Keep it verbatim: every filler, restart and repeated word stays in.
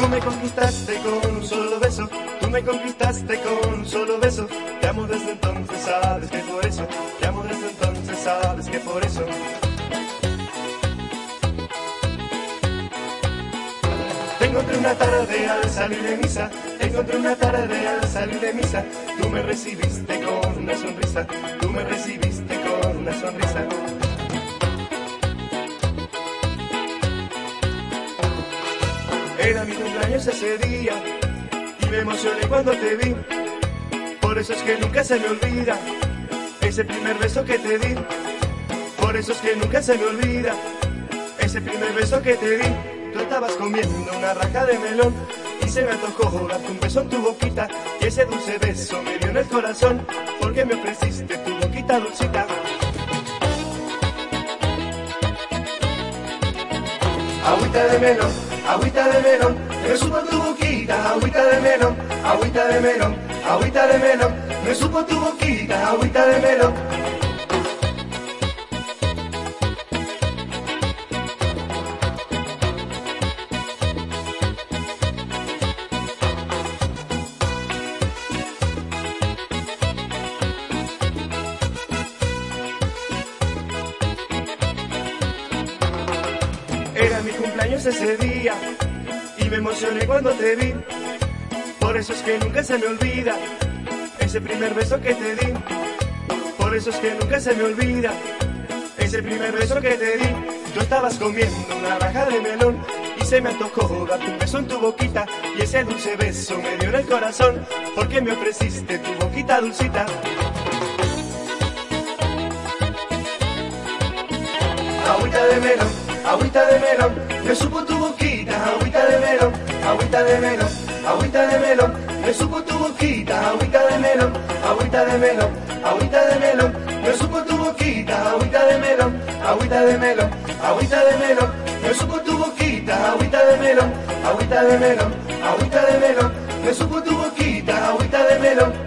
Tú me conquistaste con un solo beso, tú me conquistaste con un solo beso. Te amo desde entonces, sabes que por eso, te amo desde entonces, sabes que por eso. Te encontré una tarde al salir de misa, te encontré una tarde al salir de misa. Tú me recibiste con una sonrisa, tú me recibiste con una sonrisa. Era mi cumpleaños ese día y me emocioné cuando te vi. Por eso es que nunca se me olvida ese primer beso que te di. Por eso es que nunca se me olvida ese primer beso que te di. Tú estabas comiendo una raja de melón y se me antojó darte un beso en tu boquita. Y ese dulce beso me dio en el corazón porque me ofreciste tu boquita dulcita. Agüita de melón, agüita de melón, me supo tu boquita, agüita de melón, agüita de melón, agüita de melón, me supo tu boquita, agüita de melón. Era mi cumpleaños ese día y me emocioné cuando te vi. Por eso es que nunca se me olvida ese primer beso que te di. Por eso es que nunca se me olvida ese primer beso que te di. Tú estabas comiendo una raja de melón y se me antojó darte un beso en tu boquita. Y ese dulce beso me dio en el corazón porque me ofreciste tu boquita dulcita. Agüita de melón, agüita de melón, me supo tu boquita, agüita de melón, agüita de melón, agüita de melón, me supo tu boquita, agüita de melón, agüita de melón, agüita de melón, me supo tu boquita, agüita de melón, agüita de melón, agüita de melón, me supo tu boquita, agüita de melón, agüita de melón, agüita de melón, me supo tu boquita, agüita de melón.